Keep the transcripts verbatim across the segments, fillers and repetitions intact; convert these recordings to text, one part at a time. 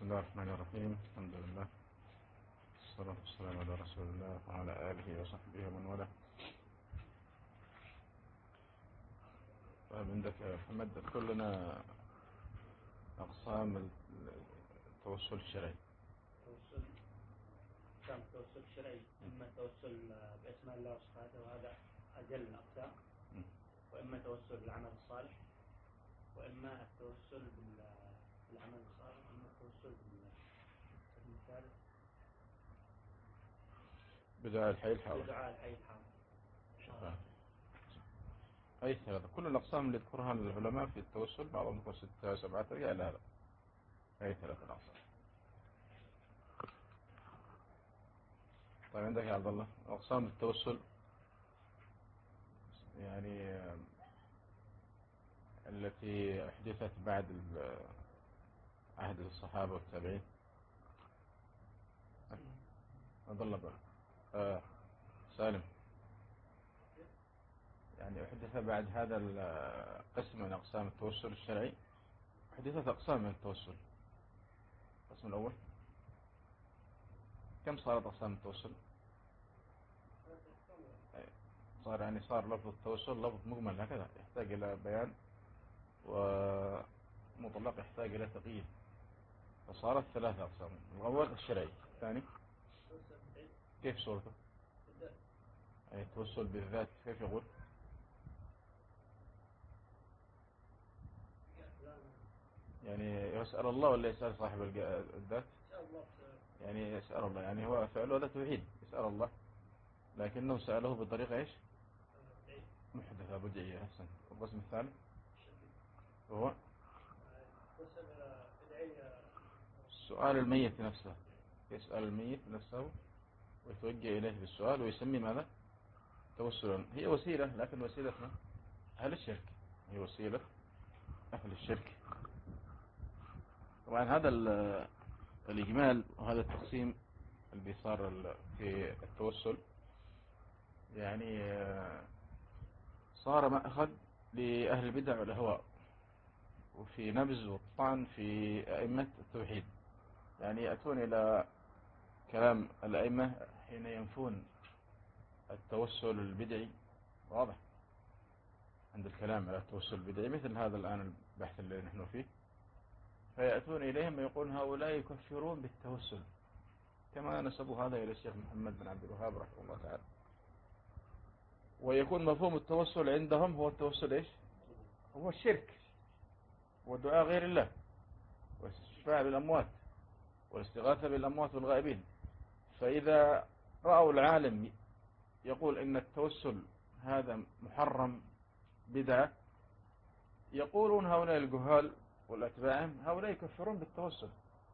الله الرحمن الرحيم. الحمد لله والصلاة والسلام على رسول الله وعلى آله وصحبه ومن والاه. طيب، عندك يا محمد اذكر لنا أقسام التوسل الشرعي. توسل أقسام التوسل الشرعي، إما التوسل بأسماء الله وصفاته وهذا أجل الأقسام، وإما التوسل بالعمل الصالح، وإما التوسل بالعمل الصالح، وإما التوسل بالثالث بدعاء الحي الحاضر. بدعاء الحي الحاضر. أي ثلاثة، كل الأقسام اللي ذكرها العلماء في التوسل، بعضهم ذكر ستة سبعة ترجع إلى هذا. أي ثلاثة الأقسام. طيب، عندك يا عبد الله أقسام التوسل يعني التي أحدثت بعد عهد الصحابة والتابعين. أضل بقى آه سالم، يعني أحدث بعد هذا القسم من أقسام التوسل الشرعي، أحدثت أقسام من التوسل. القسم الأول كم صارت أقسام التوسل؟ صار يعني صار لفظ التوسل لفظ مجمل هكذا، يحتاج إلى بيان، ومطلق يحتاج إلى تقييد، فصارت ثلاثة أقسام. الأول الشرعي، الثاني كيف صورته؟ أي التوسل بالذات كيف يقول؟ يعني يسأل الله ولا يسأل صاحب الذات؟ يعني يسأل الله، يعني هو فعله هذا توحيد، يسأل الله لكنه سأله بطريقة إيش؟ محدثة بدعية. أحسن. القسم الثالث هو سؤال الميت نفسه، يسأل الميت نفسه ويتوجه إليه بالسؤال ويسمي ماذا؟ توسلا. هي وسيلة، لكن وسيلة ما؟ أهل الشرك، هي وسيلة أهل الشرك. طبعا هذا الإجمال وهذا التقسيم اللي صار في التوسل يعني صار مأخذ لأهل البدع والأهواء، وفي نبذ والطعن في أئمة التوحيد. يعني يأتون إلى كلام الأئمة حين ينفون التوسل البدعي، واضح عند الكلام على التوسل البدعي، مثل هذا الآن البحث اللي نحن فيه، فيأتون إليهم ويقولون هؤلاء يكفرون بالتوسل، كما نسبوا هذا إلى الشيخ محمد بن عبد الوهاب رحمه الله تعالى. ويكون مفهوم التوسل عندهم هو التوسل إيش؟ هو الشرك ودعاء غير الله والاستشفاع بالأموات والاستغاثة بالأموات والغائبين. فإذا رأوا العالم يقول إن التوسل هذا محرم بدعة، يقولون هؤلاء الجهال والأتباعهم هؤلاء يكفرون بالتوسل.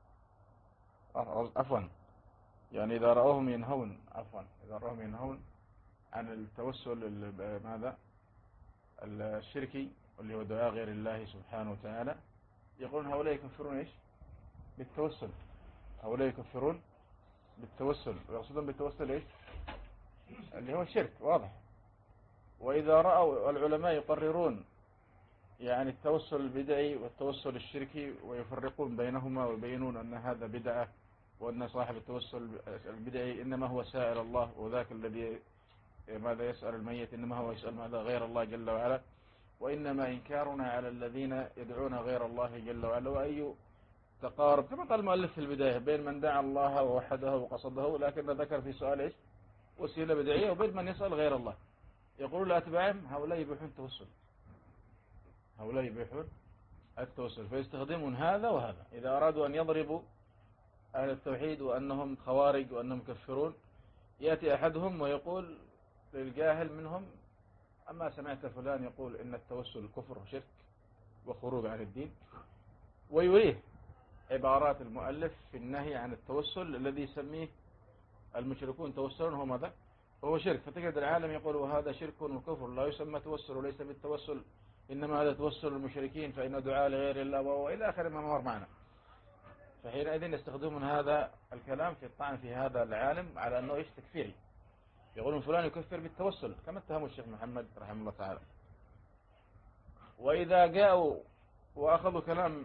عفوا، يعني إذا رأوهم ينهون عفوا إذا رأوهم ينهون عن التوسل ماذا الشركي اللي هو دعاء غير الله سبحانه وتعالى، يقولون هؤلاء يكفرون إيش؟ بالتوسل. هؤلاء يكفرون بالتوسل، ويقصدون بالتوسل إيش؟ اللي هو الشرك، واضح. وإذا رأوا العلماء يقررون يعني التوسل البدعي والتوسل الشركي ويفرقون بينهما ويبينون أن هذا بدعة، وأن صاحب التوسل البدعي إنما هو سائل الله، وذاك الذي ماذا يسأل الميت إنما هو يسأل ماذا غير الله جل وعلا، وإنما إنكارنا على الذين يدعون غير الله جل وعلا. وأي تقارب كما قال المؤلف في البداية بين من دعا الله ووحده وقصده، لكن ذكر في سؤال إيش؟ وسيلة بدعية، وبين من يسأل غير الله. يقول لأتباعهم هؤلاء يبيحون التوسل، هؤلاء يبيحون التوسل، فيستخدمون هذا وهذا. إذا أرادوا أن يضربوا أهل التوحيد وأنهم خوارج وأنهم كفرون، يأتي أحدهم ويقول للجاهل منهم أما سمعت فلان يقول إن التوسل كفر وشرك وخروج عن الدين، ويريه عبارات المؤلف في النهي عن التوسل الذي يسميه المشركون توسلا هو ماذا؟ وهو شرك. فتجد العالم يقول وهذا شرك وكفر لا يسمى توسل وليس بالتوسل، إنما هذا توسل المشركين فإنه دعاء لغير الله وإلى آخر ما مر معنا. فحينئذ يستخدمون هذا الكلام في الطعن في هذا العالم على أنه إيش؟ تكفيري. يقولون فلان يكفر بالتوسل كما اتهموا الشيخ محمد رحمه الله تعالى. وإذا جاءوا وأخذوا كلام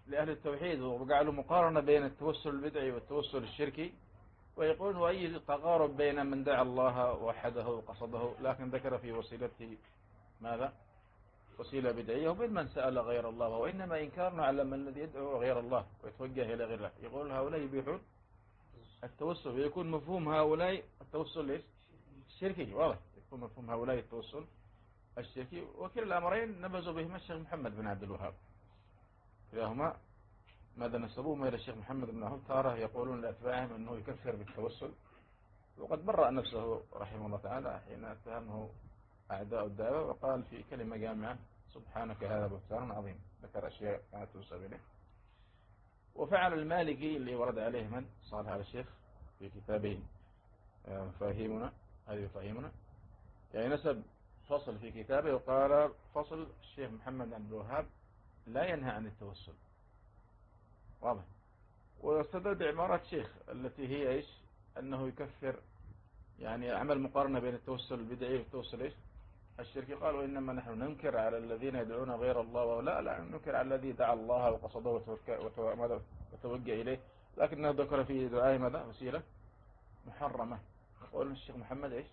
لأهل التوحيد وقالوا مقارنة بين التوسل البدعي والتوسل الشركي، ويقول وأي تقارب بين من دعا الله وحده وقصده، لكن ذكر في وسيلته ماذا؟ وسيلة بدعية، وبين من سأل غير الله، وإنما إنكارنا على من الذي يدعو غير الله ويتوجه إلى غير الله. يقول هؤلاء يبيحون التوسل، ويكون مفهوم هؤلاء التوسل ليش؟ الشركي، واضح يكون مفهوم هؤلاء التوسل الشركي. وكل الأمرين نبذوا بهما الشيخ محمد بن عبد الوهاب، كلاهما ماذا نسبوهما إلى الشيخ محمد بن عبد الوهاب. تارة يقولون لأتباعهم أنه يكفر بالتوسل، وقد برأ نفسه رحمه الله تعالى حين اتهمه أعداء الدعوة وقال في كلمة جامعة سبحانك هذا بهتان عظيم، ذكر أشياء كانت تنسب إليه. وفعل المالكي اللي ورد عليه من صالح على الشيخ في كتابه مفاهيمنا، هذه مفاهيمنا، يعني نسب فصل في كتابه وقال فصل الشيخ محمد بن عبد الوهاب لا ينهى عن التوسل، واضح. واستدل بعبارة شيخ التي هي إيش؟ أنه يكفر، يعني عمل مقارنة بين التوسل البدعي والتوسل إيش؟ الشركي. قال وإنما نحن ننكر على الذين يدعون غير الله، ولا لا ننكر على الذي دعا الله وقصده وتوجه إليه، لكنه ذكر في دعائه ماذا؟ وسيلة محرمة. يقول الشيخ محمد إيش؟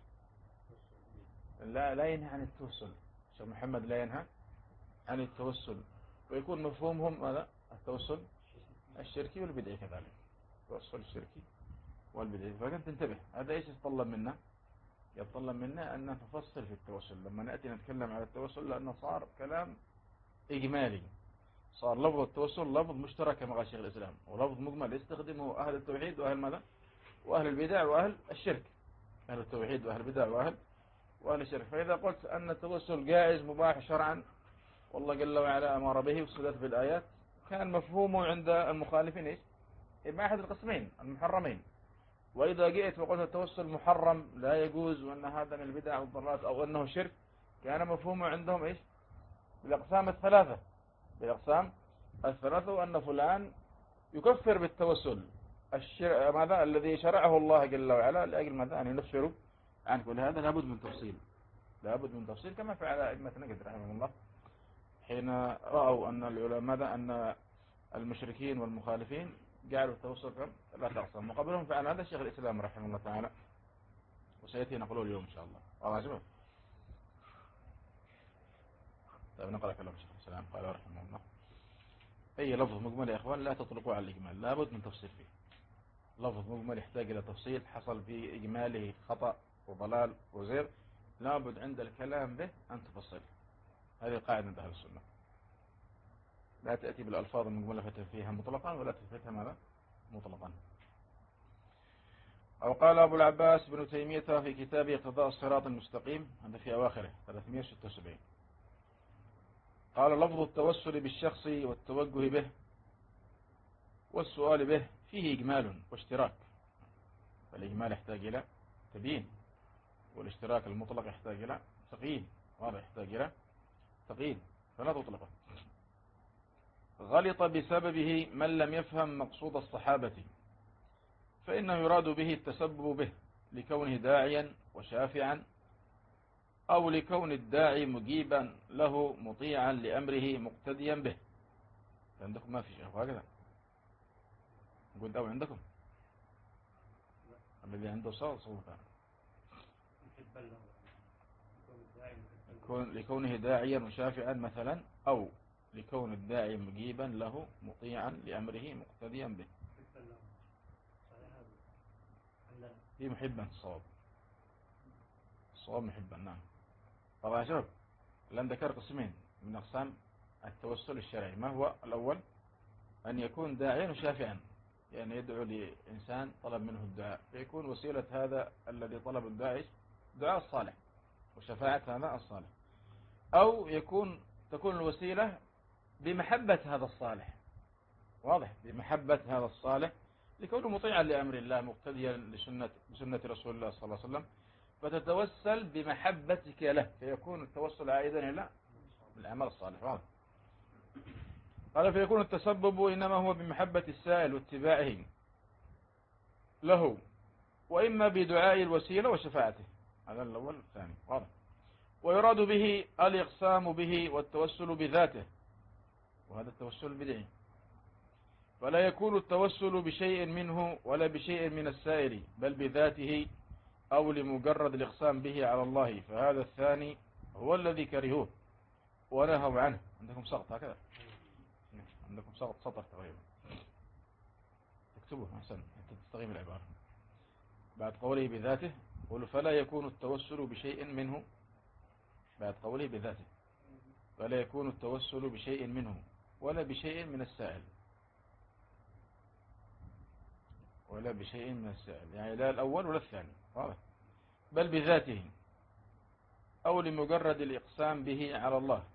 لا لا ينهى عن التوسل، الشيخ محمد لا ينهى عن التوسل، ويكون مفهومهم ماذا؟ التوسل الشركي والبدعي كذلك، التوسل الشركي والبدعي. فكنت تنتبه، هذا إيش يتطلب منا؟ يتطلب منا أن نتفصل في التوسل لما نأتي نتكلم على التوسل، لأنه صار كلام إجمالي، صار لفظ التوسل لفظ مشترك كما قال شيخ الإسلام، ولفظ مجمل يستخدمه أهل التوحيد وأهل ماذا؟ وأهل البدع وأهل الشرك، أهل التوحيد وأهل البدع وأهل وأهل الشرك. فإذا قلت أن التوسل جائز مباح شرعا والله جل وعلا أمر به وصلت بالآيات، كان مفهومه عند المخالفين إيش؟ إما أحد القسمين المحرمين. وإذا جئت وقلت التوسل محرم لا يجوز وأن هذا من البدع والضلالات أو أنه شرك، كان مفهومه عندهم إيش؟ بالأقسام الثلاثة، بالأقسام الثلاثة، وأن فلان يكفر بالتوسل الشر... ماذا الذي شرعه الله جل وعلا لأجل ماذا؟ أن ينفروا عن كل هذا. لابد من تفصيل، لابد من تفصيل، كما فعل أئمة نجد رحمه الله حين رأوا أن العلماء ماذا؟ أن المشركين والمخالفين جعلوا التوسل ثلاثة أقسام، وقبلهم فعل هذا الشيخ الإسلام رحمه الله تعالى، وسيأتي نقوله اليوم إن شاء الله. الله شباب. طيب نقرأ كلام الشيخ الإسلام. قال رحمه الله أي لفظ مجمل يا إخوان لا تطلقوا على الإجمال، لابد من تفصيل فيه. لفظ مجمل يحتاج إلى تفصيل، حصل في إجماله خطأ وضلال وزير، لابد عند الكلام به أن تفصل. هذه قاعدة عند أهل السنة، لا تأتي بالألفاظ المجملة فتح فيها مطلقا ولا تفتها ماذا؟ مطلقا. أو قال أبو العباس بن تيمية في كتابه اقتضاء الصراط المستقيم، هذا في أواخره ثلاثمائة وستة وسبعين، قال لفظ التوسل بالشخص والتوجه به والسؤال به فيه إجمال واشتراك، فالإجمال يحتاج إلى تبيين، والاشتراك المطلق يحتاج إلى تقييد، وهذا يحتاج إلى تقييد، فلا تطلقه. غلط بسببه من لم يفهم مقصود الصحابة، فإنه يراد به التسبب به لكونه داعيا وشافعا، أو لكون الداعي مجيبا له مطيعا لأمره مقتديا به. عندكم ما في شيء هكذا؟ نقول أو عندكم الذي عنده صوت صوتا لكونه داعيا وشافعا مثلا، أو لكون الداعي مجيبا له مطيعا لأمره مقتديا به. في محبا الصواب، الصواب محبا. نعم. طبعا يا شباب لن ذكر قسمين من أقسام التوسل الشرعي. ما هو الأول؟ أن يكون داعيا وشافعا، يعني يدعو لإنسان طلب منه الدعاء، فيكون وسيلة هذا الذي طلب الداعي دعاء الصالح وشفاعة هذا الصالح، أو يكون تكون الوسيلة بمحبة هذا الصالح، واضح، بمحبة هذا الصالح لكونه مطيعا لأمر الله مقتديا لسنة بسنة رسول الله صلى الله عليه وسلم، فتتوسل بمحبتك له، فيكون التوسل عائدا إلى الأعمال الصالح، واضح. قال فيكون التسبب إنما هو بمحبة السائل واتباعه له، وإما بدعاء الوسيلة وشفاعته، هذا الأول الثاني، واضح. ويراد به الإقسام به والتوسل بذاته، وهذا التوسل البدعي، فلا يكون التوسل بشيء منه ولا بشيء من السائر بل بذاته أو لمجرد الإقسام به على الله، فهذا الثاني هو الذي كرهوه ونهوا عنه. عندكم سقط هكذا، عندكم سقط سطر تقريبا، تكتبوه أحسن حتى تستقيم العبارة. بعد قوله بذاته قولوا فلا يكون التوسل بشيء منه، بعد قوله بذاته فلا يكون التوسل بشيء منه ولا بشيء من السائل، ولا بشيء من السائل يعني لا الأول ولا الثاني، واضح؟ بل بذاته أو لمجرد الإقسام به على الله،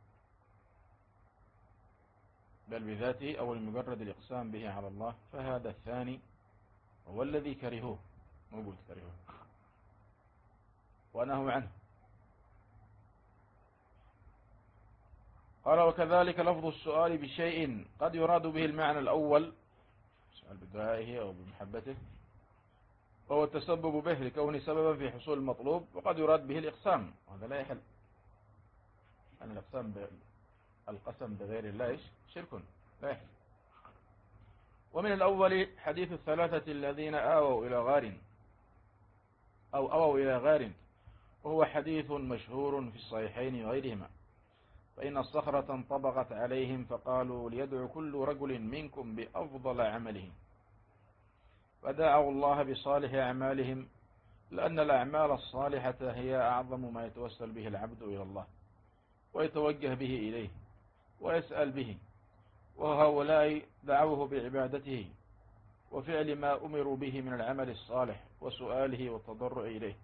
بل بذاته أو لمجرد الإقسام به على الله، فهذا الثاني هو الذي كرهوه، موجود كرهوه ونهوا عنه. قال وكذلك لفظ السؤال بشيء قد يراد به المعنى الأول، السؤال بدعائه أو بمحبته، وهو التسبب به لكونه سببا في حصول المطلوب، وقد يراد به الإقسام، وهذا لا يحل أن الإقسام ب... القسم بغير الله شرك لا يحل. ومن الأول حديث الثلاثة الذين آووا إلى غار أو أووا إلى غار، وهو حديث مشهور في الصحيحين وغيرهما، فإن الصخرة انطبقت عليهم فقالوا ليدعو كل رجل منكم بأفضل عمله، فدعوا الله بصالح أعمالهم، لأن الأعمال الصالحة هي أعظم ما يتوسل به العبد إلى الله ويتوجه به إليه ويسأل به، وهؤلاء دعوه بعبادته وفعل ما أمروا به من العمل الصالح وسؤاله والتضرع إليه.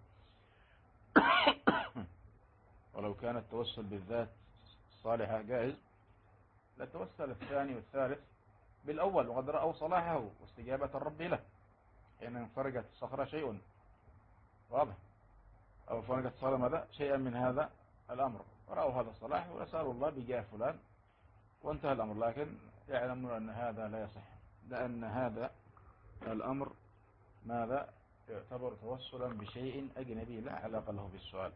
ولو كان التوسل بالذات الصالحة جائز لتوسل الثاني والثالث بالأول، وقد رأوا صلاحه واستجابة الرب له حين انفرجت الصخرة شيء، واضح؟ أو فرجت صلاة ماذا شيئا من هذا الأمر، ورأوا هذا الصلاح وسألوا الله بجاه فلان وانتهى الأمر، لكن يعلمون أن هذا لا يصح، لأن هذا الأمر ماذا يعتبر توسلا بشيء أجنبي لا علاقة له بالسؤال.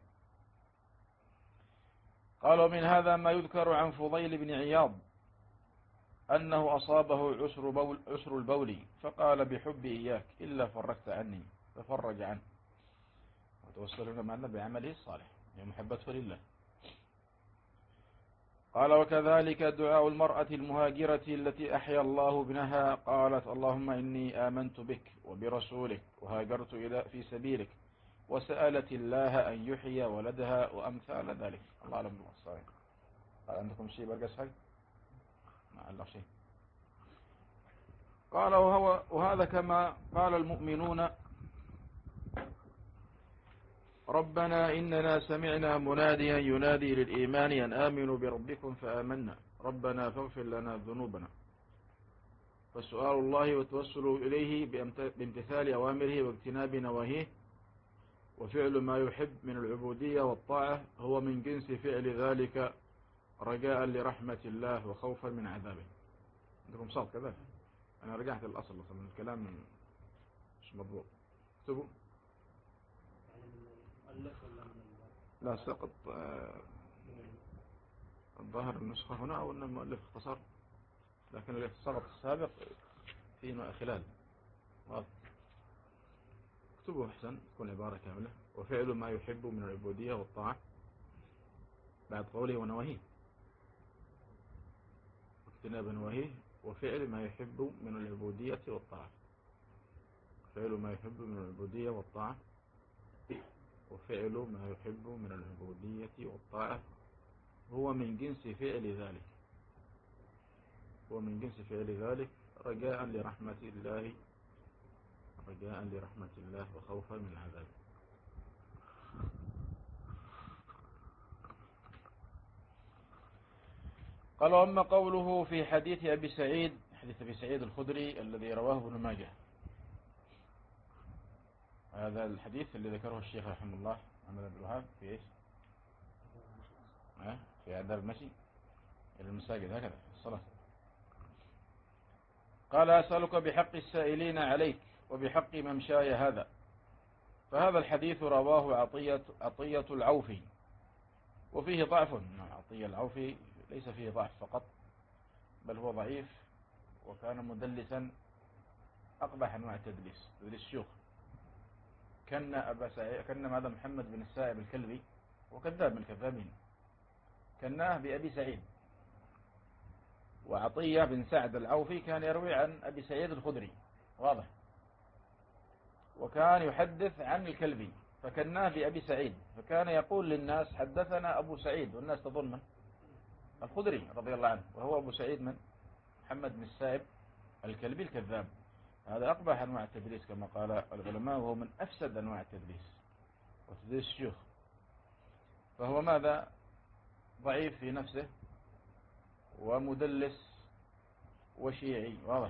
قالوا من هذا ما يذكر عن فضيل بن عياض أنه أصابه عسر, بول عسر البول فقال بحب إياك إلا فرجت عني، ففرج عنه، وتوسلنا معنا بعمله الصالح يعني محبته لله. قال وكذلك دعاء المرأة المهاجرة التي أحيا الله ابنها، قالت اللهم إني آمنت بك وبرسولك وهاجرت إلى في سبيلك، وسألت الله أن يحيي ولدها وأمثال ذلك. الله أعلم بالصحيح. قال عندكم شيء برقص حق؟ ما علق شيء. قال وهو وهذا كما قال المؤمنون ربنا إننا سمعنا مناديا ينادي للإيمان أن آمنوا بربكم فآمنا ربنا فاغفر لنا ذنوبنا، فسؤال الله والتوسل إليه بامتثال أوامره واجتناب نواهيه وفعل ما يحب من العبودية والطاعة هو من جنس فعل ذلك رجاء لرحمة الله وخوفا من عذابه. عندكم صوت كذا؟ أنا رجعت الأصل من الكلام مش مضبوط. اكتبوا. لا سقط الظاهر النسخة هنا أو أن المؤلف اختصر، لكن الاختصار السابق فيه خلال. اكتبوا أحسن تكون عبارة كاملة. وفعل ما يحب من العبودية والطاعة بعد قوله ونواهيه، واجتناب نواهيه وفعل ما يحب من العبودية والطاعة، فعل ما يحب من العبودية والطاعة وفعل ما يحب من العبودية والطاعة هو من جنس فعل ذلك، هو من جنس فعل ذلك رجاء لرحمة الله رجاء لرحمة الله وخوفا من عذابه. قال وأما قوله في حديث أبي سعيد حديث أبي سعيد الخدري الذي رواه ابن ماجه، هذا الحديث اللي ذكره الشيخ رحمه الله محمد بن الوهاب في ايش؟ أه؟ في آداب المشي إلى المساجد هكذا الصلاة. قال أسألك بحق السائلين عليك وبحق ممشاي هذا، فهذا الحديث رواه عطية, عطية العوفي وفيه ضعف. عطية العوفي ليس فيه ضعف فقط بل هو ضعيف وكان مدلسا أقبح أنواع التدليس، تدليس الشيوخ. كان أبا سعيد كان هذا محمد بن السائب الكلبي وكذاب من الكذابين، كناه بأبي سعيد. وعطية بن سعد العوفي كان يروي عن أبي سعيد الخدري، واضح. وكان يحدث عن الكلبي فكناه بأبي سعيد، فكان يقول للناس حدثنا أبو سعيد، والناس تظن من الخدري رضي الله عنه، وهو أبو سعيد من محمد بن السائب الكلبي الكذاب. هذا أقبح أنواع التدليس كما قال العلماء، وهو من أفسد أنواع التدليس وتدليس الشيوخ. فهو ماذا؟ ضعيف في نفسه ومدلس وشيعي، واضح.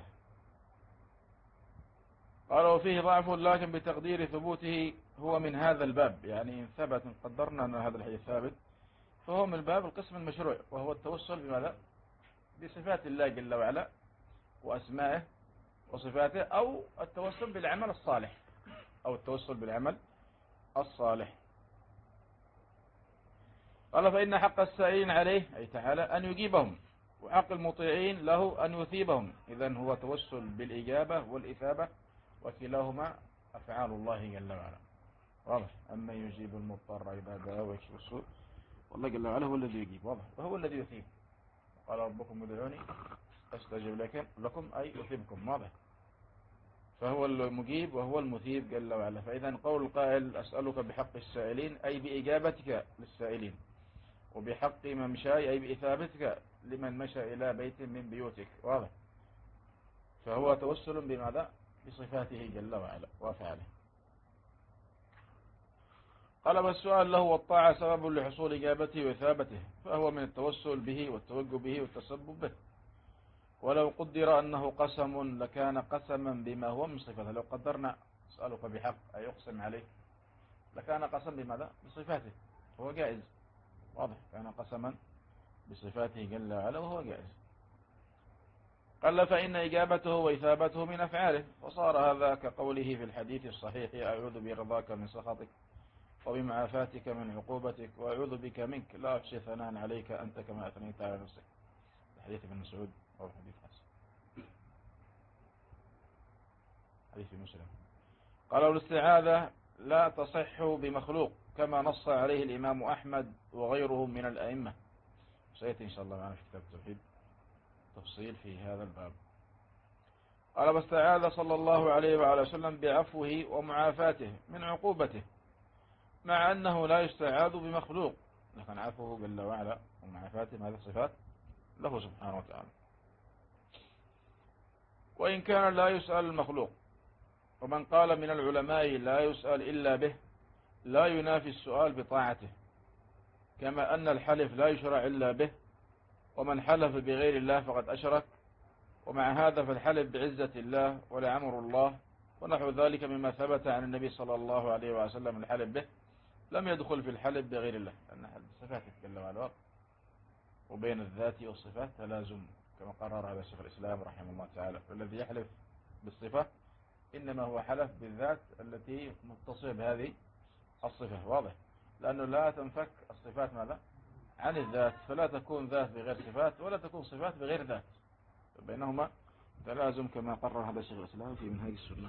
قال وفيه ضعف لكن بتقدير ثبوته هو من هذا الباب، يعني إن ثبت إن قدرنا أن هذا الحديث ثابت فهو من باب القسم المشروع، وهو التوسل بماذا؟ بصفات الله جل وعلا وأسمائه وصفاته، أو التوسل بالعمل الصالح، أو التوسل بالعمل الصالح. قال فإن حق السائلين عليه أي تعالى أن يجيبهم، وحق المطيعين له أن يثيبهم. إذن هو توسل بالإجابة والإثابة، وكلاهما أفعال الله جل وعلا، واضح. أما يجيب المضطر إذا دعاه ويكشف السوء، والله جل وعلا هو الذي يجيب، واضح، وهو الذي يثيب. قال ربكم ادعوني أستجب لكم لكم أي يثيبكم، واضح. فهو المجيب وهو المثيب جل وعلا. فإذا قول القائل أسألك بحق السائلين أي بإجابتك للسائلين، وبحق ممشاي أي بإثابتك لمن مشى إلى بيت من بيوتك، واضح. فهو توسل بماذا؟ بصفاته جل وعلا وأفعاله. قال والسؤال له والطاعة سبب لحصول إجابته وإثابته، فهو من التوسل به والتوجه به والتسبب به. ولو قدر أنه قسم لكان قسما بما هو من صفته. لو قدرنا أسألك بحق أي أقسم عليك لكان قسم بماذا؟ بصفاته، هو جائز، واضح. كان قسما بصفاته جل وعلا وهو جائز. قال فإن إجابته وإثابته من أفعاله، وصار هذا كقوله في الحديث الصحيح أعوذ برضاك من سخطك وبمعافاتك من عقوبتك وأعوذ بك منك لا أحصي ثناء عليك أنت كما أثنيت على نفسك. الحديث ابن مسعود أو حديث حسن، حديث مسلم. قالوا الاستعاذة لا تصح بمخلوق كما نص عليه الإمام أحمد وغيره من الأئمة. سيأتي إن شاء الله معنا في كتاب التوحيد تفصيل في هذا الباب. قال واستعاذ صلى الله عليه وعلى وسلم بعفوه ومعافاته من عقوبته، مع أنه لا يستعاذ بمخلوق، لكن عفوه جل وعلا ومعافاته هذه صفات له سبحانه وتعالى. وإن كان لا يسأل المخلوق، ومن قال من العلماء لا يسأل إلا به لا ينافي السؤال بطاعته، كما أن الحلف لا يشرع إلا به، ومن حلف بغير الله فقد أشرك. ومع هذا فالحلف بعزة الله ولعمر الله ونحو ذلك مما ثبت عن النبي صلى الله عليه وسلم الحلف به لم يدخل في الحلف بغير الله، لأن صفاته جل وعلا، وبين الذات والصفات تلازم كما قرر هذا شيخ الإسلام رحمه الله تعالى. فالذي يحلف بالصفة إنما هو حلف بالذات التي متصلة بهذه الصفة، واضح. لأنه لا تنفك الصفات ماذا؟ عن الذات، فلا تكون ذات بغير صفات ولا تكون صفات بغير ذات، بينهما تلازم كما قرر هذا الشيخ الإسلام في منهاج السنة.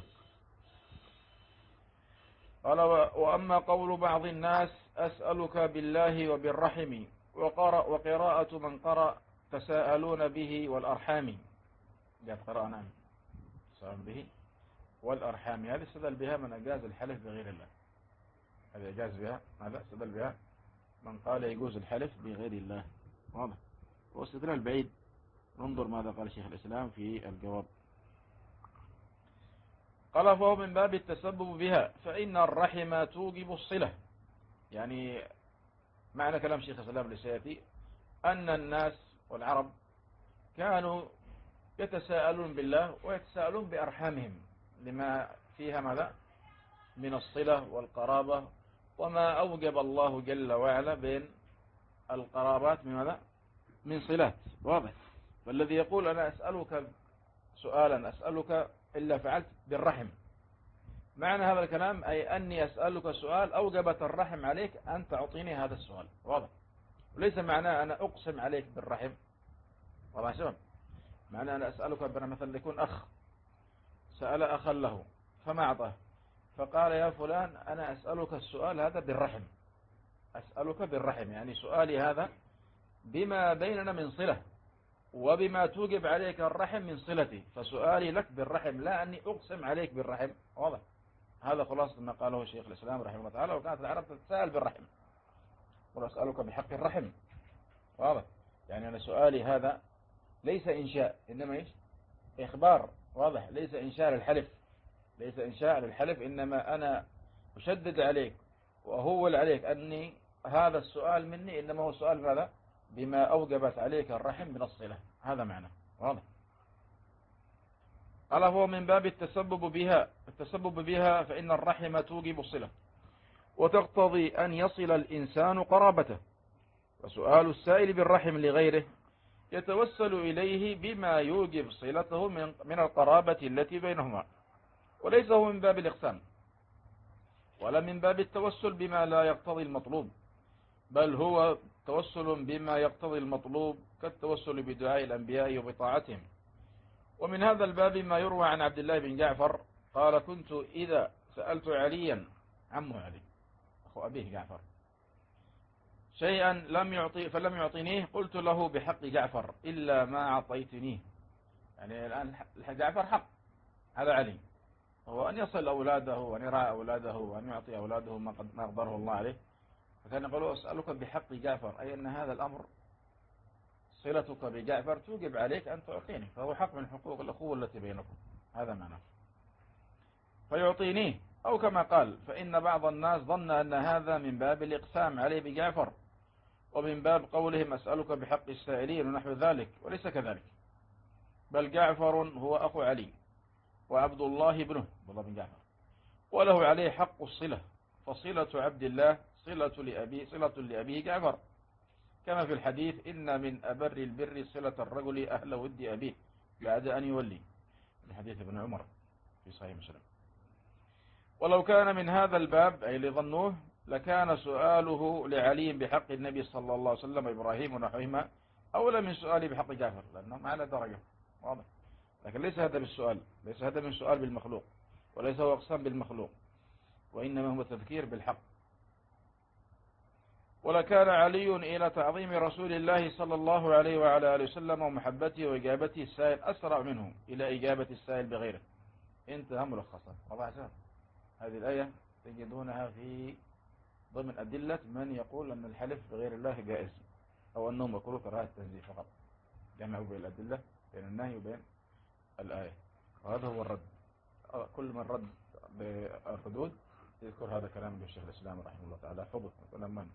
قال وأما قول بعض الناس أسألك بالله وبالرحم، وقراءة من قرأ تساءلون به والأرحام، جاءت قراءة نعم تساءلون به والأرحام، هذه استدل بها من أجاز الحلف بغير الله، هذا أجاز بها، هذا استدل بها من قال يجوز الحلف بغير الله، واضح. واستدلال بعيد، ننظر ماذا قال شيخ الإسلام في الجواب. قال فهو من باب التسبب بها، فإن الرحم توجب الصلة. يعني معنى كلام شيخ الإسلام لسيأتي أن الناس والعرب كانوا يتساءلون بالله ويتساءلون بأرحامهم لما فيها ماذا من الصلة والقرابة، وما أوجب الله جل وعلا بين القرابات من ماذا من صلات، واضح. فالذي يقول أنا أسألك سؤالا أسألك إلا فعلت بالرحم، معنى هذا الكلام أي أني أسألك سؤال أوجبت الرحم عليك أن تعطيني هذا السؤال، واضح. وليس معناه أنا أقسم عليك بالرحم، واضح سبب. معنى أنا أسألك بنا مثلا يكون أخ سأل أخا له فما أعطاه، فقال يا فلان أنا أسألك السؤال هذا بالرحم، أسألك بالرحم، يعني سؤالي هذا بما بيننا من صلة وبما توجب عليك الرحم من صلتي، فسؤالي لك بالرحم لا أني أقسم عليك بالرحم. واضح؟ هذا خلاصة ما قاله شيخ الإسلام رحمه الله تعالى. وكانت العرب تتساءل بالرحم، وأسألك بحق الرحم. واضح؟ يعني أنا سؤالي هذا ليس إنشاء، إنما إيش؟ إخبار. واضح؟ ليس إنشاء للحلف، ليس إنشاء للحلف، إنما أنا أشدد عليك وأهول عليك أني هذا السؤال مني إنما هو سؤال ماذا؟ بما أوجبت عليك الرحم من الصلة. هذا معنى. واضح؟ قال هو من باب التسبب بها، التسبب بها فإن الرحم توجب الصلة وتقتضي أن يصل الإنسان قرابته، وسؤال السائل بالرحم لغيره يتوسل إليه بما يوجب صلته من القرابة التي بينهما، وليس هو من باب الإقسام ولا من باب التوسل بما لا يقتضي المطلوب، بل هو توسل بما يقتضي المطلوب كالتوسل بدعاء الأنبياء وبطاعتهم. ومن هذا الباب ما يروى عن عبد الله بن جعفر قال كنت إذا سألت عليا عمه علي أخو أبيه جعفر شيئا لم يعطي فلم يعطينيه قلت له بحق جعفر إلا ما أعطيتنيه. يعني الآن جعفر حق على علي، هو أن يصل أولاده وأن يرعى أولاده وأن يعطي أولاده ما قدره الله عليه، فكان يقول أسألك بحق جعفر، أي أن هذا الأمر صلتك بجعفر توجب عليك أن تعطيني، فهو حق من حقوق الأخوة التي بينكم. هذا معنى فيعطينيه، أو كما قال فإن بعض الناس ظن أن هذا من باب الإقسام عليه بجعفر ومن باب قولهم أسألك بحق السائلين ونحو ذلك، وليس كذلك، بل جعفر هو أخو علي وعبد الله ابنه عبد الله بن جعفر، وله عليه حق الصلة، فصلة عبد الله صلة لأبي صلة لأبيه جعفر، كما في الحديث إن من أبر البر صلة الرجل أهل ود أبيه بعد أن يولي، من حديث ابن عمر في صحيح مسلم. ولو كان من هذا الباب أي لظنوه لكان سؤاله لعلي بحق النبي صلى الله عليه وسلم إبراهيم ونحوهما أولى من سؤالي بحق جعفر، لأنهم على درجة. واضح؟ لكن ليس هذا بالسؤال، ليس هذا من سؤال بالمخلوق، وليس هو أقسام بالمخلوق، وإنما هو تذكير بالحق. ولكان علي إلى تعظيم رسول الله صلى الله عليه وعلى آله وسلم ومحبته وإجابته السائل أسرع منه إلى إجابة السائل بغيره. انتهى ملخصا. والله سهل. هذه الآية تجدونها في ضمن أدلة من يقول أن الحلف بغير الله جائز، أو أنهم يقولوا كراهة التنزيه فقط، جمعوا بين الأدلة بين النهي وبين الآية، وهذا هو الرد. كل من رد بالردود يذكر هذا كلام الشيخ الإسلام رحمه الله تعالى حفظه ولمن.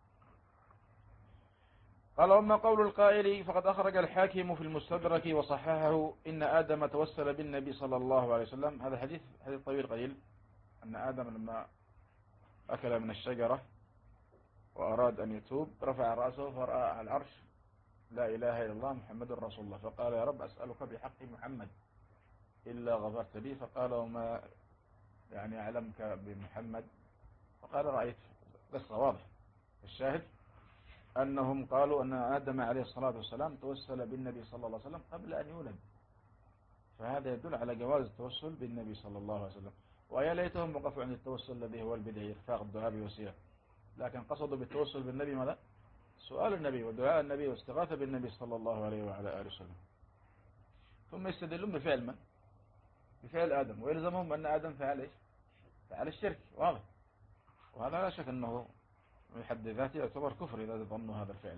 قال وأما قول القائل فقد أخرج الحاكم في المستدرك وصححه إن آدم توسل بالنبي صلى الله عليه وسلم، هذا حديث حديث طويل قليل، أن آدم لما أكل من الشجرة وأراد أن يتوب رفع رأسه فرأى على العرش لا إله إلا الله محمد رسول الله، فقال يا رب أسألك بحق محمد إلا غفرت لي، فقال وما يعني أعلمك بمحمد، فقال رأيت. قصة واضح. الشاهد أنهم قالوا أن آدم عليه الصلاة والسلام توسل بالنبي صلى الله عليه وسلم قبل أن يولد، فهذا يدل على جواز التوسل بالنبي صلى الله عليه وسلم. ويا ليتهم وقفوا عن التوسل الذي هو البدعي إرفاق الدعاء بوسيلة، لكن قصدوا بالتوسل بالنبي ماذا؟ سؤال النبي ودعاء النبي واستغاثة بالنبي صلى الله عليه وعلى آله وسلم. ثم يستدلون بفعل من؟ بفعل آدم، ويلزمهم أن آدم فعل إيش؟ فعل الشرك. واضح. وهذا لا شك أنه من حد ذاته يعتبر كفر إذا ظنوا هذا الفعل.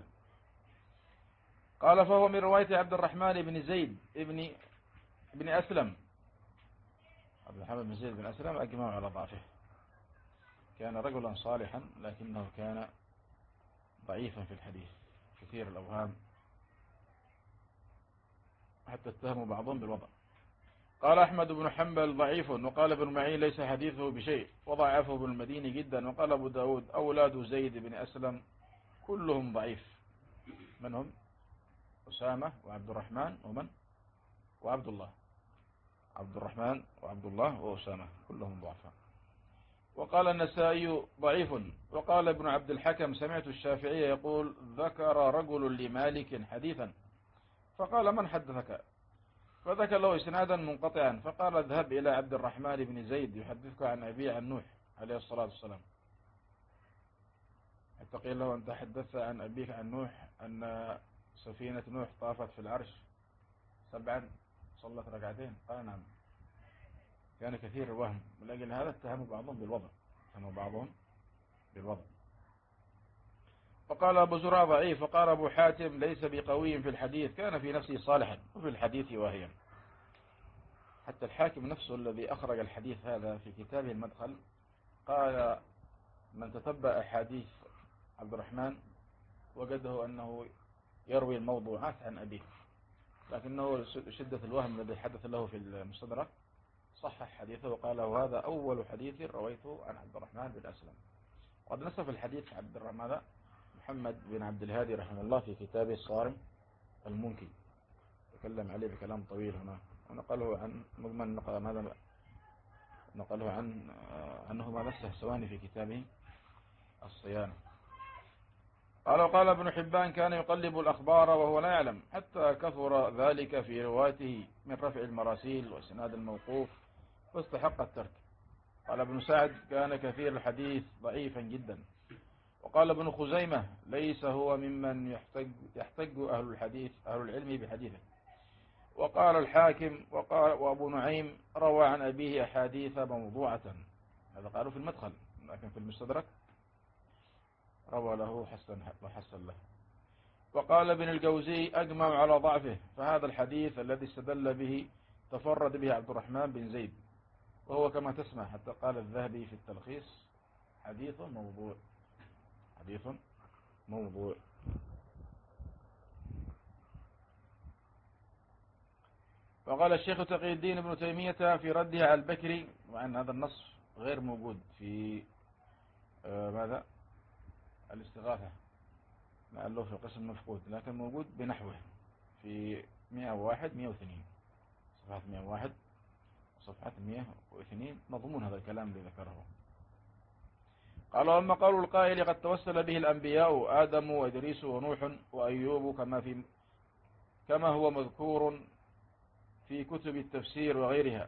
قال فهو من رواية عبد الرحمن بن زيد ابن ابن أسلم. عبد الرحمن بن زيد بن أسلم أجمع على ضعفه، كان رجلا صالحا لكنه كان ضعيفا في الحديث، كثير الأوهام، حتى اتهموا بعضهم بالوضع. قال أحمد بن حنبل ضعيف، وقال ابن معين ليس حديثه بشيء، وضعفه ابن المديني جدا. وقال أبو داود أولاد زيد بن أسلم كلهم ضعيف. من هم؟ أسامة وعبد الرحمن ومن؟ وعبد الله. عبد الرحمن وعبد الله وأسامة كلهم ضعفاء. وقال النسائي ضعيف. وقال ابن عبد الحكم سمعت الشافعي يقول ذكر رجل لمالك حديثا، فقال من حدثك؟ فذكر له إسنادا منقطعا فقال اذهب إلى عبد الرحمن بن زيد يحدثك عن أبي عن نوح عليه الصلاة والسلام. حتى قيل له أنت حدثت عن أبيك عن نوح أن سفينة نوح طافت في العرش سبعا صلت ركعتين. قال نعم. كان كثير الوهم، من أجل هذا اتهموا بعضهم بالوضع اتهموا بعضهم بالوضع. فقال أبو زرع ضعيف. وقال أبو حاتم ليس بقوي في الحديث، كان في نفسه صالحا وفي الحديث واهيا. حتى الحاكم نفسه الذي أخرج الحديث هذا في كتابه المدخل قال من تتبع أحاديث عبد الرحمن وجده أنه يروي الموضوعات عن أبيه، لكنه شدة الوهم الذي حدث له في المستدرك صحح حديثه وقال وهذا أول حديث رويته عن عبد الرحمن بن أسلم. وقد نسف الحديث عبد الرحمن محمد بن عبد الهادي رحمه الله في كتابه الصارم المنكي، تكلم عليه بكلام طويل هنا، ونقله عن مضمن نقل ماذا نقله عن عنه ما مسه سواني في كتابه الصيانة. قال وقال ابن حبان كان يقلب الأخبار وهو لا يعلم، حتى كثر ذلك في رواته من رفع المراسيل وإسناد الموقوف فاستحق الترك. قال ابن سعد كان كثير الحديث ضعيفا جدا. وقال ابن خزيمة ليس هو ممن يحتج, يحتج أهل الحديث أهل العلم بحديثه. وقال الحاكم وقال وأبو نعيم روى عن أبيه أحاديث موضوعة، هذا قالوا في المدخل، لكن في المستدرك روى له حسن وحسن له. وقال ابن الجوزي أجمع على ضعفه، فهذا الحديث الذي استدل به تفرد به عبد الرحمن بن زيد، وهو كما تسمع حتى قال الذهبي في التلخيص حديث موضوع حديث موضوع. وقال الشيخ تقي الدين ابن تيمية في رده على البكري، وأن هذا النص غير موجود في آه ماذا الاستغاثة، قال له في قسم مفقود، لكن موجود بنحوه في مئة وواحد مئة واثنين صفحة مئة وواحد وصفحة مئة واثنين مضمون هذا الكلام الذي ذكره. قال وأما قول القائل قد توسل به الأنبياء آدم وإدريس ونوح وأيوب كما في كما هو مذكور في كتب التفسير وغيرها،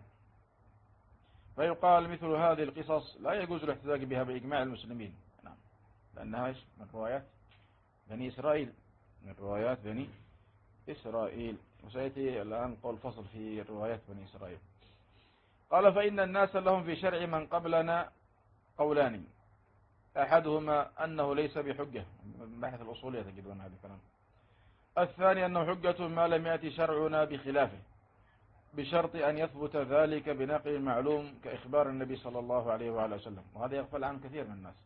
فيقال مثل هذه القصص لا يجوز الاحتجاج بها بإجماع المسلمين، نعم، لأنها من روايات بني إسرائيل من روايات بني إسرائيل وسيأتي الآن قول فصل في روايات بني إسرائيل. قال فإن الناس لهم في شرع من قبلنا قولان، أحدهما أنه ليس بحجة، من بحث الأصولية تجدون هذا الكلام. الثاني أنه حجة ما لم يأتي شرعنا بخلافه، بشرط أن يثبت ذلك بنقل معلوم كإخبار النبي صلى الله عليه وعلى وسلم. وهذا يغفل عن كثير من الناس،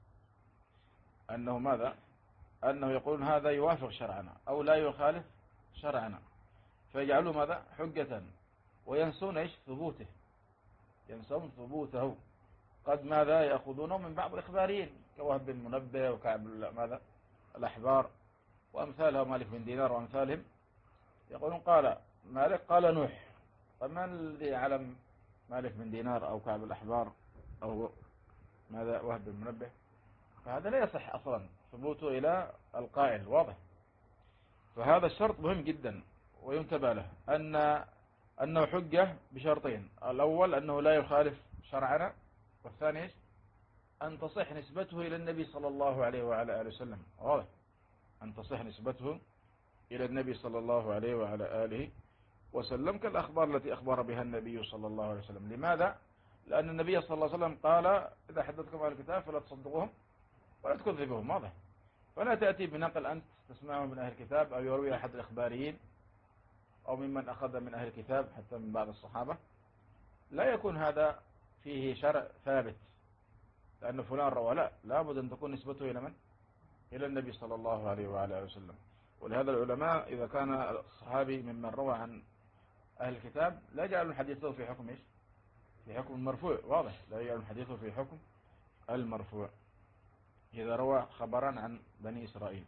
أنه ماذا أنه يقولون هذا يوافق شرعنا أو لا يخالف شرعنا، فيجعلوا ماذا حجة، وينسون إيش ثبوته، ينسون ثبوته. قد ماذا يأخذونه من بعض الإخباريين كوهب بن منبه وكعب ماذا الأحبار وأمثالهم مالك بن دينار وأمثالهم، يقولون قال مالك قال نوح. فمن الذي يعلم مالك بن دينار أو كعب الأحبار أو ماذا وهب بن منبه؟ فهذا لا يصح أصلا ثبوته إلى القائل، واضح. فهذا الشرط مهم جدا وينتبه له، أن أنه حجة بشرطين، الأول أنه لا يخالف شرعنا، والثاني أن تصح نسبته إلى النبي صلى الله عليه وعلى آله وسلم، واضح، أن تصح نسبته إلى النبي صلى الله عليه وعلى آله وسلم كالأخبار التي أخبر بها النبي صلى الله عليه وسلم. لماذا؟ لأن النبي صلى الله عليه وسلم قال إذا حدثكم عن الكتاب فلا تصدقوهم ولا تكذبوهم، واضح. فلا تأتي بنقل أنت تسمعه من أهل الكتاب أو يروي أحد الإخباريين أو ممن أخذ من أهل الكتاب حتى من بعض الصحابة، لا يكون هذا فيه شرع ثابت لأن فلان روى، لا، لابد أن تكون نسبته إلى من؟ إلى النبي صلى الله عليه وعلى آله وسلم. ولهذا العلماء إذا كان الصحابي ممن روى عن أهل الكتاب لا يجعلون حديثه في حكم إيش؟ في حكم المرفوع، واضح، لا يجعلون حديثه في حكم المرفوع إذا روى خبرا عن بني إسرائيل.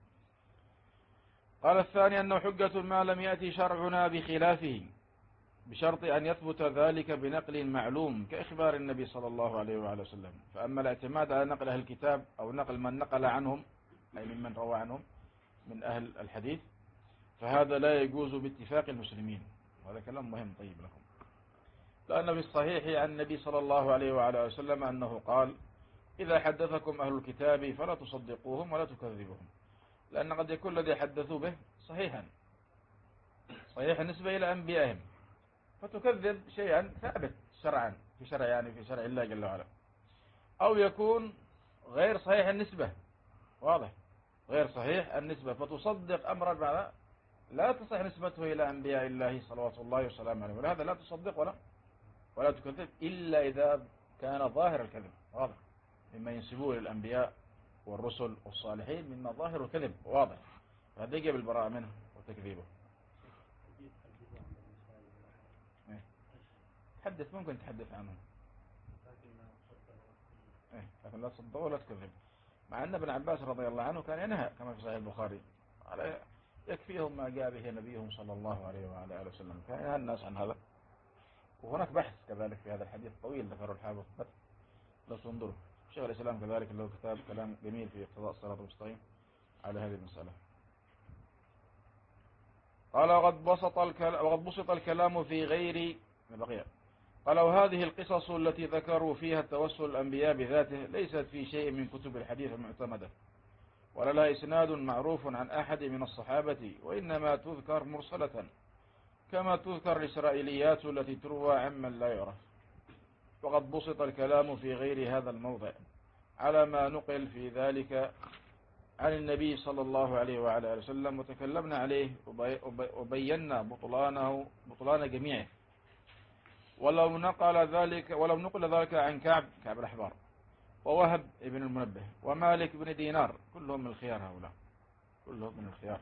قال الثاني أنه حجة ما لم يأتي شرعنا بخلافه، بشرط أن يثبت ذلك بنقل معلوم كإخبار النبي صلى الله عليه وعلى وسلم. فأما الاعتماد على نقل أهل الكتاب أو نقل من نقل عنهم أي ممن روى عنهم من أهل الحديث، فهذا لا يجوز باتفاق المسلمين، هذا كلام مهم طيب لكم. لأن في الصحيح عن النبي صلى الله عليه وعلى وسلم أنه قال إذا حدثكم أهل الكتاب فلا تصدقوهم ولا تكذبوهم، لأن قد يكون الذي حدثوا به صحيحا صحيح النسبة إلى أنبيائهم، فتكذب شيئا ثابت شرعا في شرع يعني في شرع الله جل وعلا، أو يكون غير صحيح النسبة، واضح غير صحيح النسبة، فتصدق أمرا ماذا لا تصح نسبته إلى أنبياء الله صلوات الله وسلامه عليهم، ولهذا لا تصدق ولا ولا تكذب إلا إذا كان ظاهر الكذب، واضح مما ينسبوه للأنبياء والرسل والصالحين مما ظاهر الكذب واضح، فهذا يجب البراءة منه وتكذيبه. تحدث ممكن تحدث عنه إيه، لكن لا تصدقه ولا تكذب، مع أن ابن عباس رضي الله عنه كان ينهى كما في صحيح البخاري على يكفيهم ما جاء به نبيهم صلى الله عليه وعلى آله وسلم، كان ينهى الناس عن هذا. وهناك بحث كذلك في هذا الحديث طويل ذكره الحافظ لا تنظروا، شيخ الإسلام كذلك له كتاب كلام جميل في اقتضاء الصراط المستقيم على هذه المسألة. قال وقد بسط الكلام وقد بسط الكلام في غير بقية قال وهذه القصص التي ذكروا فيها التوسل الأنبياء بذاته ليست في شيء من كتب الحديث المعتمدة، ولا لها إسناد معروف عن أحد من الصحابة، وإنما تذكر مرسلة كما تذكر الإسرائيليات التي تروى عمن لا يعرف. وقد بسط الكلام في غير هذا الموضع على ما نقل في ذلك عن النبي صلى الله عليه وعلى آله وسلم، وتكلمنا عليه وبينا بطلانه بطلان جميعه، ولو نقل ذلك ولو نقل ذلك عن كعب كعب الأحبار ووهب ابن المنبه ومالك بن دينار، كلهم من الخيار، هؤلاء كلهم من الخيار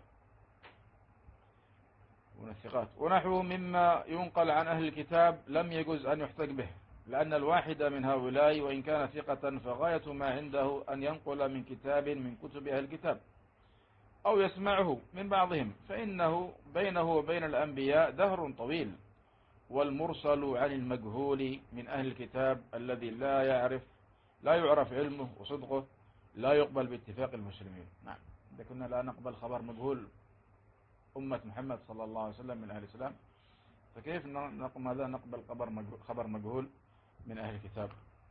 من الثقات. ونحو مما ينقل عن أهل الكتاب لم يجوز أن يحتج به، لأن الواحد من هؤلاء وإن كان ثقة فغاية ما عنده أن ينقل من كتاب من كتب أهل الكتاب أو يسمعه من بعضهم، فإنه بينه وبين الأنبياء دهر طويل. والمرسل عن المجهول من أهل الكتاب الذي لا يعرف لا يعرف علمه وصدقه لا يقبل باتفاق المسلمين. نعم، إذا كنا لا نقبل خبر مجهول أمة محمد صلى الله عليه وسلم من أهل الإسلام، فكيف ماذا نقبل خبر مجهول من أهل الكتاب؟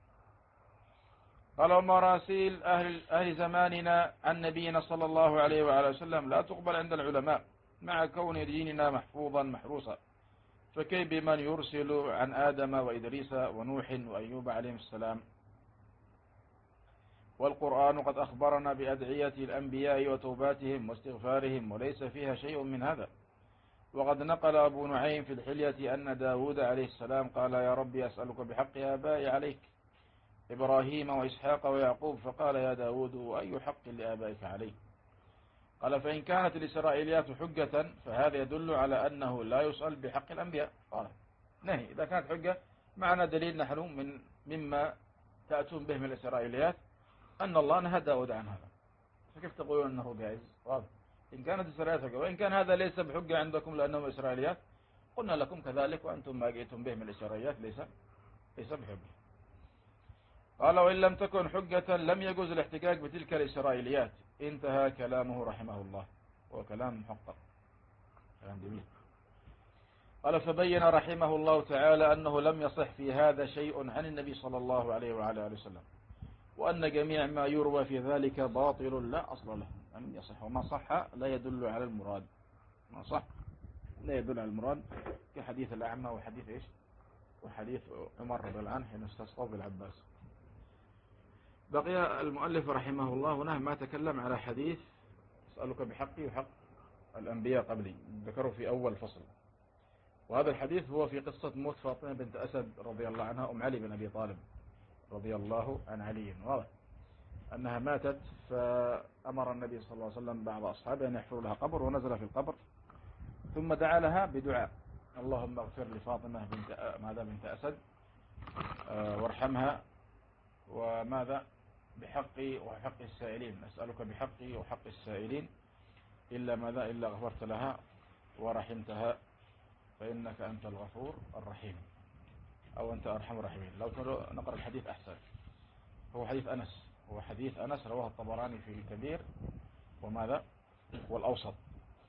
قال ومراسيل أهل, أهل زماننا عن نبينا صلى الله عليه وعلى وسلم لا تقبل عند العلماء مع كون ديننا محفوظا محروسا، فكيف بمن يرسل عن آدم وإدريس ونوح وأيوب عليهم السلام؟ والقرآن قد أخبرنا بأدعية الأنبياء وتوباتهم واستغفارهم وليس فيها شيء من هذا. وقد نقل أبو نعيم في الحلية أن داود عليه السلام قال يا ربي أسألك بحق آبائي عليك إبراهيم وإسحاق ويعقوب، فقال يا داود وأي حق لآبائك علي؟ قال فإن كانت الإسرائيليات حجة فهذا يدل على أنه لا يسأل بحق الأنبياء. قال نهي، إذا كانت حجة معنا دليل نحن من مما تأتون به من الإسرائيليات أن الله نهى داود عن هذا، فكيف تقولون أنه جائز؟ واضح. إن كانت إسرائيليات حجة، وإن كان هذا ليس بحجة عندكم لأنه إسرائيليات قلنا لكم كذلك، وأنتم ما جئتم به من الإسرائيليات ليس ليس بحجة. قال وإن لم تكن حجة لم يجوز الاحتجاج بتلك الإسرائيليات. انتهى كلامه رحمه الله، هو كلام محقق كلام جميل. قال فبين رحمه الله تعالى أنه لم يصح في هذا شيء عن النبي صلى الله عليه وعلى آله وسلم، وأن جميع ما يروى في ذلك باطل لا أصل له، لم يصح، وما صح لا يدل على المراد، ما صح لا يدل على المراد، كحديث الأعمى وحديث إيش وحديث عمر رضي الله عنه حين استسقى بالعباس. بقي المؤلف رحمه الله هنا ما تكلم على حديث أسألك بحقي وحق الأنبياء قبلي، ذكره في أول فصل، وهذا الحديث هو في قصة موت فاطمة بنت أسد رضي الله عنها أم علي بن أبي طالب رضي الله عن علي، واضح أنها ماتت، فأمر النبي صلى الله عليه وسلم بعض أصحابه أن يحفروا لها قبر، ونزل في القبر ثم دعا لها بدعاء اللهم اغفر لفاطمة بنت ماذا بنت أسد وارحمها، وماذا بحقي وحق السائلين، أسألك بحقي وحق السائلين إلا ماذا إلا غفرت لها ورحمتها فإنك أنت الغفور الرحيم، أو أنت أرحم الراحمين. لو نقرأ الحديث أحسن. هو حديث أنس، هو حديث أنس رواه الطبراني في الكبير وماذا والأوسط.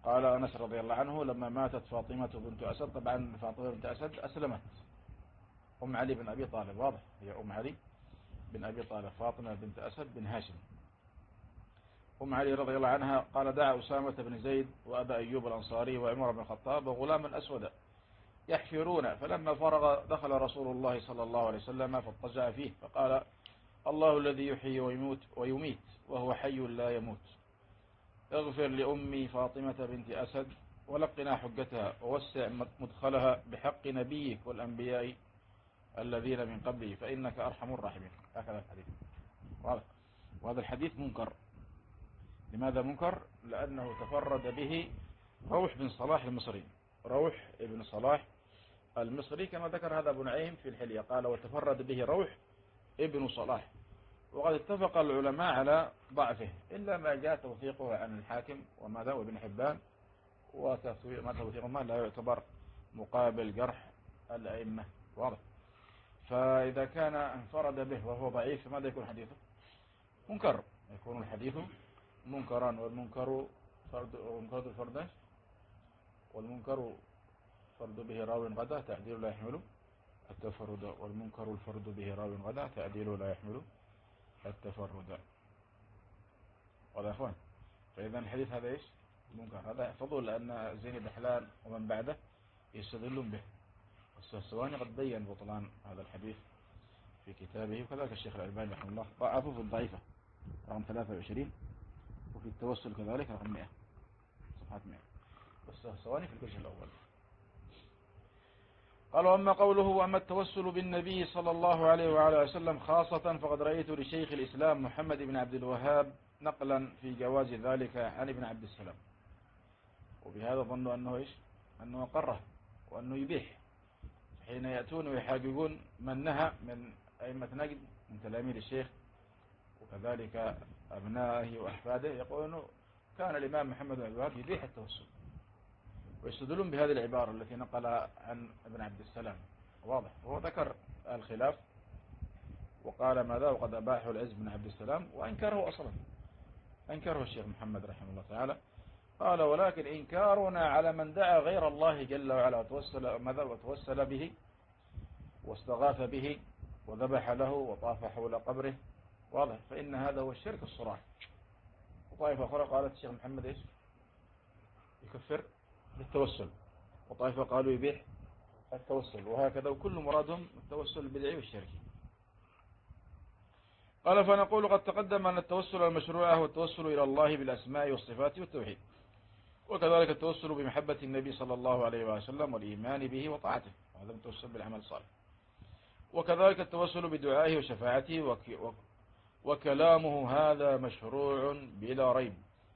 قال أنس رضي الله عنه لما ماتت فاطمة بنت أسد، طبعا فاطمة بنت أسد أسلمت، أم علي بن أبي طالب، واضح، هي أم علي بن أبي طالب، فاطمة بنت أسد بن هاشم. أم علي رضي الله عنها قال دعا أسامة بن زيد وأبا أيوب الأنصاري وعمر بن الخطاب وغلاما أسودا يحفرون، فلما فرغ دخل رسول الله صلى الله عليه وسلم فاضطجع فيه فقال الله الذي يحيي ويموت ويميت وهو حي لا يموت، اغفر لأمي فاطمة بنت أسد ولقنا حجتها ووسع مدخلها بحق نبيك والأنبياء الذين من قبله فإنك أرحم الراحمين. هكذا الحديث. وهذا الحديث منكر. لماذا منكر؟ لأنه تفرد به روح بن صلاح المصري، روح ابن صلاح المصري كما ذكر هذا ابو نعيم في الحلية، قال وتفرد به روح ابن صلاح، وقد اتفق العلماء على ضعفه إلا ما جاء توثيقه عن الحاكم وماذا وابن حبان، وما توثيق ما لا يعتبر مقابل جرح الأئمة، واضح. فإذا كان انفرد به وهو ضعيف فماذا يكون حديثه؟ منكر، يكون الحديث منكرا، والمنكر فرد ومنكر الفرد والمنكر فرد به راو غدا تعديل لا يحمل التفرد، والمنكر الفرد به راو غدا تعديل لا يحمل التفرد. ولا أخوان، فإذا الحديث هذا إيش؟ منكر. هذا فضل لأن زين دحلان ومن بعده يستدلون به. السواني قد بين بطلان هذا الحديث في كتابه، وكذلك الشيخ الألباني رحمه الله ضعفه في الضعيفة رقم ثلاثة وعشرين، وفي التوسل كذلك رقم مئة، صفحة مئة، والسواني في الجزء الأول. قال وأما قوله وأما التوسل بالنبي صلى الله عليه وعلى وسلم خاصة فقد رأيت لشيخ الإسلام محمد بن عبد الوهاب نقلا في جواز ذلك عن ابن عبد السلام، وبهذا ظنوا أنه إيش؟ أنه قره وأنه يبيح، حين يأتون ويحاججون من نهى من أئمة نجد من تلاميذ الشيخ وكذلك أبنائه وأحفاده، يقولون كان الإمام محمد بن عبد الوهاب يبيح التوسل، ويستدلون بهذه العبارة التي نقل عن ابن عبد السلام، واضح. وهو ذكر الخلاف وقال ماذا وقد أباحه العز بن عبد السلام، وأنكره أصلا، أنكره الشيخ محمد رحمه الله تعالى. قال ولكن إنكارنا على من دعا غير الله جل وعلا وتوسل ماذا وتوسل به واستغاث به وذبح له وطاف حول قبره، واضح، فإن هذا هو الشرك الصراح. وطائفة أخرى قالت الشيخ محمد إيش؟ يكفر بالتوسل، وطائفة قالوا يبيح التوسل، وهكذا، وكل مرادهم التوسل البدعي والشركي. قال فنقول قد تقدم أن التوسل المشروع هو التوسل إلى الله بالأسماء والصفات والتوحيد، وكذلك التوسل بمحبة النبي صلى الله عليه وسلم والإيمان به وطاعته، وهذا التوسل بالعمل الصالح، وكذلك التوسل بدعائه وشفاعته وك... وك... وكلامه هذا مشروع بلا ريب.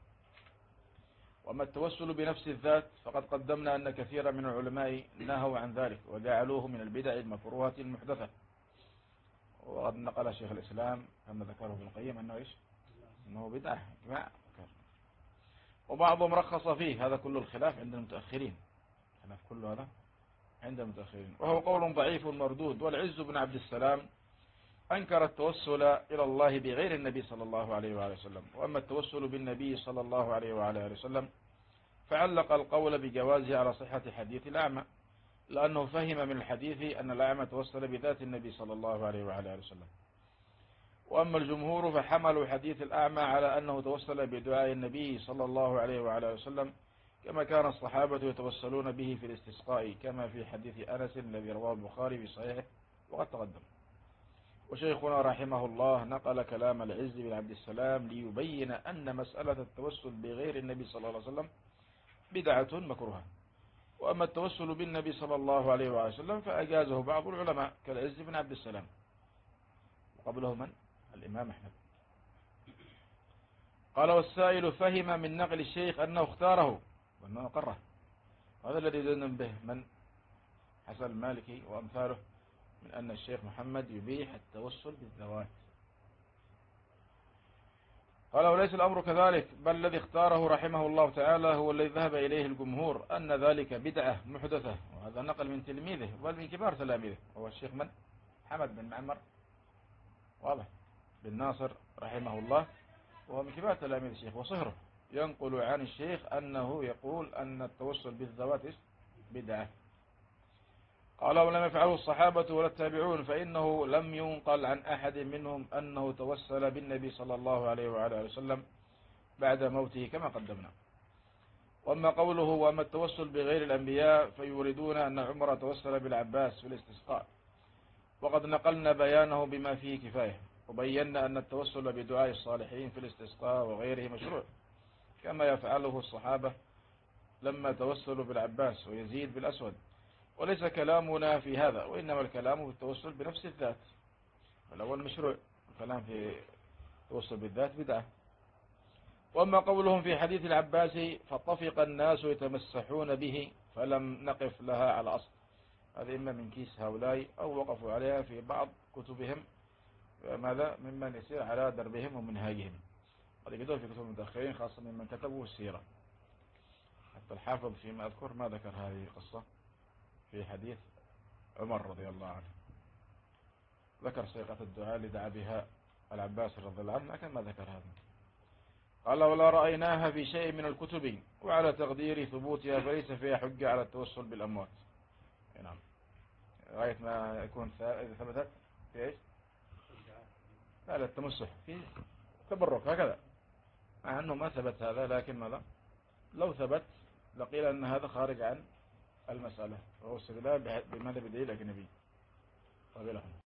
وأما التوسل بنفس الذات فقد قدمنا أن كثيرا من العلماء نهوا عن ذلك وجعلوه من البدع المكروهة المحدثة، وقد نقل شيخ الإسلام كما ذكره ابن القيم أنه إيش؟ أنه بدعة إجماع. وبعضهم رخص فيه، هذا كل الخلاف عند المتأخرين، خلاف كل هذا عند المتأخرين، وهو قول ضعيف مردود. والعز بن عبد السلام أنكر التوسل إلى الله بغير النبي صلى الله عليه وآله وسلم. وأما التوسل بالنبي صلى الله عليه وآله وسلم فعلق القول بجوازه على صحة حديث الأعمى، لأنه فهم من الحديث أن الأعمى توسل بذات النبي صلى الله عليه وآله وسلم. وأما الجمهور فحملوا حديث الأعمى على أنه توسل بدعاء النبي صلى الله عليه وآله وسلم، كما كان الصحابة يتوسلون به في الاستسقاء، كما في حديث أنس الذي رواه البخاري في صحيحه وقد تقدم. وشيخنا رحمه الله نقل كلام العز بن عبد السلام ليبين أن مسألة التوسل بغير النبي صلى الله عليه وسلم بدعة مكروهة. وأما التوسل بالنبي صلى الله عليه وسلم فأجازه بعض العلماء كالعز بن عبد السلام، وقبله من؟ الإمام أحمد. قال والسائل فهم من نقل الشيخ أنه اختاره وأنه قره، هذا الذي يدن به من حسن المالكي وأمثاله من أن الشيخ محمد يبيح التوسل بالذوات. قال وليس الأمر كذلك، بل الذي اختاره رحمه الله تعالى هو الذي ذهب إليه الجمهور، أن ذلك بدعة محدثة، وهذا نقل من تلميذه بل من كبار تلاميذه، وهو الشيخ من؟ حمد بن معمر، واضح، بن ناصر رحمه الله، وهو من كبار تلاميذ الشيخ وصهره ينقل عن الشيخ أنه يقول أن التوسل بالذوات بدعة. قال ولم يفعله الصحابة ولا التابعون، فإنه لم ينقل عن أحد منهم أنه توسل بالنبي صلى الله عليه وعلى آله وسلم بعد موته كما قدمنا. وأما قوله وأما التوسل بغير الأنبياء فيوردون أن عمر توسل بالعباس في الاستسقاء، وقد نقلنا بيانه بما فيه كفاية، وبينا أن التوسل بدعاء الصالحين في الاستسقاء وغيره مشروع كما يفعله الصحابة لما توسلوا بالعباس ويزيد بالأسود. وليس كلامنا في هذا، وإنما الكلام في التوسل بنفس الذات، الأول مشروع، الكلام في التوسل بالذات بدعة. وأما قولهم في حديث العباس فطفق الناس يتمسحون به فلم نقف لها على أصل، هذا إما من كيس هؤلاء أو وقفوا عليها في بعض كتبهم ماذا ممن يسير على دربهم ومنهاجهم، قد يقدروا في كتب المتأخرين خاصة ممن كتبوا السيرة. حتى الحافظ فيما أذكر ما ذكر هذه القصة في حديث عمر رضي الله عنه، ذكر صيغة الدعاء اللي دعا بها العباس رضي الله عنه، لكن ما ذكر هذا. قال ولا رأيناها في شيء من الكتب، وعلى تقدير ثبوتها فليس فيها حجة على التوسل بالأموات. نعم، غاية ما يكون إذا ثبتت في إيش؟ لا لا، التمسح في تبرك هكذا، مع أنه ما ثبت هذا، لكن ماذا لو ثبت لقيل أن هذا خارج عن المسألة، وهو استدلال بماذا بدليل أجنبي قبلهم.